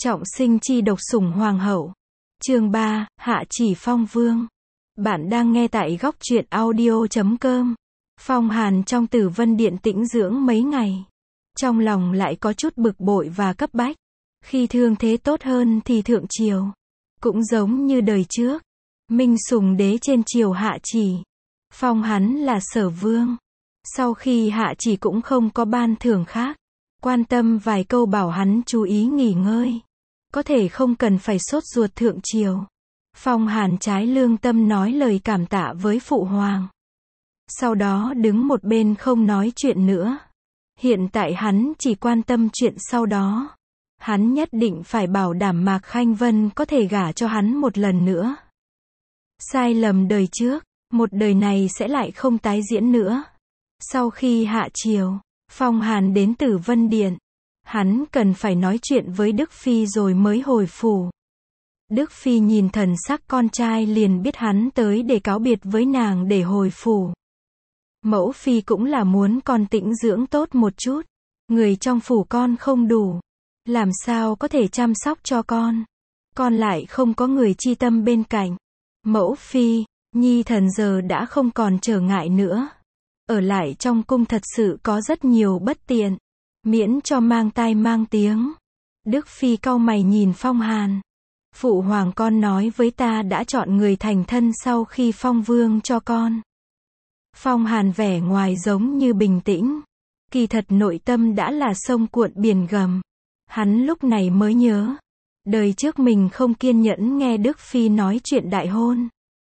Trọng sinh chi độc sủng hoàng hậu. Chương 3, Hạ chỉ phong vương. Bạn đang nghe tại góc truyện audio.com. Phong Hàn trong Tử Vân Điện tĩnh dưỡng mấy ngày. Trong lòng lại có chút bực bội và cấp bách. Khi thương thế tốt hơn thì thượng triều. Cũng giống như đời trước. Minh Sùng Đế trên triều hạ chỉ. Phong hắn là Sở Vương. Sau khi hạ chỉ cũng không có ban thưởng khác. Quan tâm vài câu bảo hắn chú ý nghỉ ngơi. Có thể không cần phải sốt ruột thượng triều. Phong Hàn trái lương tâm nói lời cảm tạ với phụ hoàng. Sau đó đứng một bên không nói chuyện nữa. Hiện tại hắn chỉ quan tâm chuyện sau đó. Hắn nhất định phải bảo đảm Mạc Khanh Vân có thể gả cho hắn một lần nữa. Sai lầm đời trước, một đời này sẽ lại không tái diễn nữa. Sau khi hạ triều, Phong Hàn đến Tử Vân Điện. Hắn cần phải nói chuyện với Đức Phi rồi mới hồi phủ. Đức Phi nhìn thần sắc con trai liền biết hắn tới để cáo biệt với nàng để hồi phủ. Mẫu Phi cũng là muốn con tĩnh dưỡng tốt một chút. Người trong phủ con không đủ. Làm sao có thể chăm sóc cho con. Con lại không có người chi tâm bên cạnh. Mẫu Phi, nhi thần giờ đã không còn trở ngại nữa. Ở lại trong cung thật sự có rất nhiều bất tiện. Miễn cho mang tai mang tiếng. Đức Phi cau mày nhìn Phong Hàn. Phụ hoàng con nói với ta đã chọn người thành thân sau khi phong vương cho con. Phong Hàn vẻ ngoài giống như bình tĩnh. Kỳ thật nội tâm đã là sông cuộn biển gầm. Hắn lúc này mới nhớ. Đời trước mình không kiên nhẫn nghe Đức Phi nói chuyện đại hôn.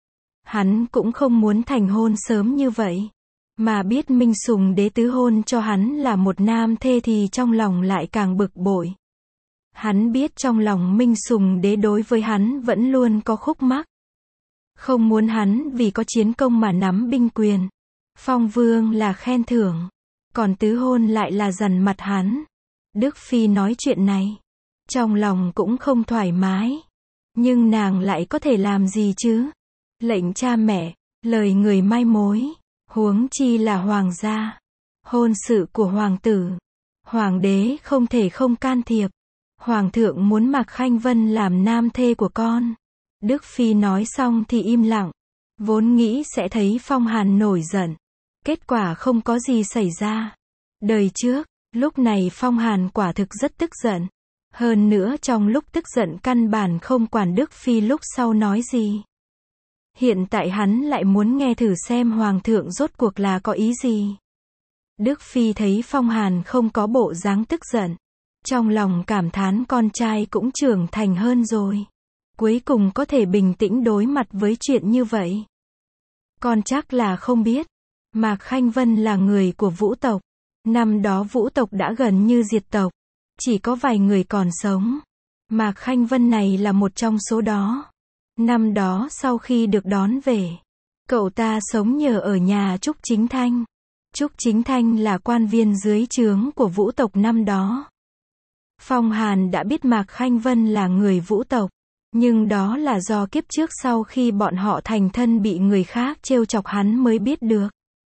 Hắn cũng không muốn thành hôn sớm như vậy. Mà biết Minh Sùng Đế tứ hôn cho hắn là một nam thê thì trong lòng lại càng bực bội. Hắn biết trong lòng Minh Sùng Đế đối với hắn vẫn luôn có khúc mắc. Không muốn hắn vì có chiến công mà nắm binh quyền. Phong vương là khen thưởng. Còn tứ hôn lại là dằn mặt hắn. Đức Phi nói chuyện này. Trong lòng cũng không thoải mái. Nhưng nàng lại có thể làm gì chứ? Lệnh cha mẹ, lời người mai mối. Huống chi là hoàng gia. Hôn sự của hoàng tử. Hoàng đế không thể không can thiệp. Hoàng thượng muốn Mạc Khanh Vân làm nam thê của con. Đức Phi nói xong thì im lặng. Vốn nghĩ sẽ thấy Phong Hàn nổi giận. Kết quả không có gì xảy ra. Đời trước, lúc này Phong Hàn quả thực rất tức giận. Hơn nữa trong lúc tức giận căn bản không quản Đức Phi lúc sau nói gì. Hiện tại hắn lại muốn nghe thử xem hoàng thượng rốt cuộc là có ý gì. Đức Phi thấy Phong Hàn không có bộ dáng tức giận. Trong lòng cảm thán con trai cũng trưởng thành hơn rồi. Cuối cùng có thể bình tĩnh đối mặt với chuyện như vậy. Con chắc là không biết. Mạc Khanh Vân là người của Vũ tộc. Năm đó Vũ tộc đã gần như diệt tộc. Chỉ có vài người còn sống. Mạc Khanh Vân này là một trong số đó. Năm đó sau khi được đón về, cậu ta sống nhờ ở nhà Trúc Chính Thanh. Trúc Chính Thanh là quan viên dưới trướng của Vũ tộc năm đó. Phong Hàn đã biết Mạc Khanh Vân là người Vũ tộc, nhưng đó là do kiếp trước sau khi bọn họ thành thân bị người khác trêu chọc hắn mới biết được.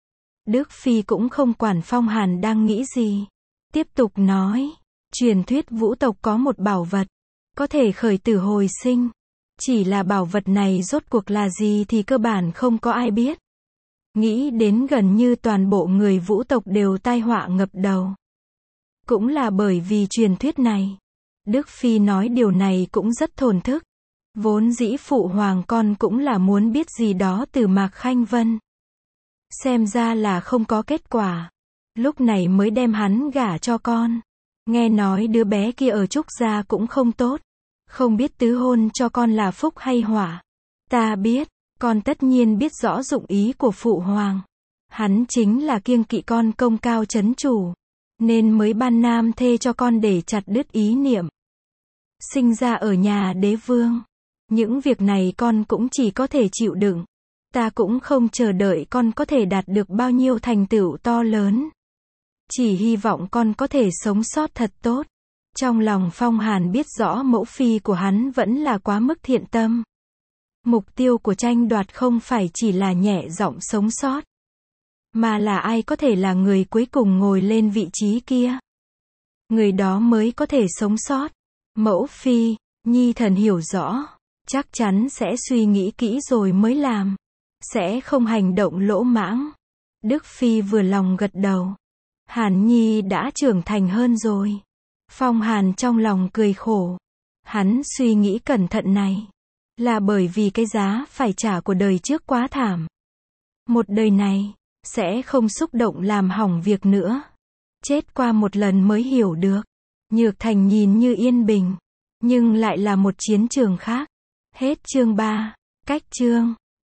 Đức Phi cũng không quản Phong Hàn đang nghĩ gì. Tiếp tục nói, truyền thuyết Vũ tộc có một bảo vật, có thể khởi tử hồi sinh. Chỉ là bảo vật này rốt cuộc là gì thì cơ bản không có ai biết. Nghĩ đến gần như toàn bộ người Vũ tộc đều tai họa ngập đầu. Cũng là bởi vì truyền thuyết này. Đức Phi nói điều này cũng rất thổn thức. Vốn dĩ phụ hoàng con cũng là muốn biết gì đó từ Mạc Khanh Vân. Xem ra là không có kết quả. Lúc này mới đem hắn gả cho con. Nghe nói đứa bé kia ở Trúc gia cũng không tốt. Không biết tứ hôn cho con là phúc hay họa. Ta biết, con tất nhiên biết rõ dụng ý của phụ hoàng. Hắn chính là kiêng kỵ con công cao chấn chủ. Nên mới ban nam thê cho con để chặt đứt ý niệm. Sinh ra ở nhà đế vương. Những việc này con cũng chỉ có thể chịu đựng. Ta cũng không chờ đợi con có thể đạt được bao nhiêu thành tựu to lớn. Chỉ hy vọng con có thể sống sót thật tốt. Trong lòng Phong Hàn biết rõ mẫu phi của hắn vẫn là quá mức thiện tâm. Mục tiêu của tranh đoạt không phải chỉ là nhẹ giọng sống sót. Mà là ai có thể là người cuối cùng ngồi lên vị trí kia. Người đó mới có thể sống sót. Mẫu phi, nhi thần hiểu rõ. Chắc chắn sẽ suy nghĩ kỹ rồi mới làm. Sẽ không hành động lỗ mãng. Đức phi vừa lòng gật đầu. Hàn Nhi đã trưởng thành hơn rồi. Phong Hàn trong lòng cười khổ. Hắn suy nghĩ cẩn thận này. Là bởi vì cái giá phải trả của đời trước quá thảm. Một đời này, sẽ không xúc động làm hỏng việc nữa. Chết qua một lần mới hiểu được. Nhược Thành nhìn như yên bình. Nhưng lại là một chiến trường khác. Hết chương 3. Cách chương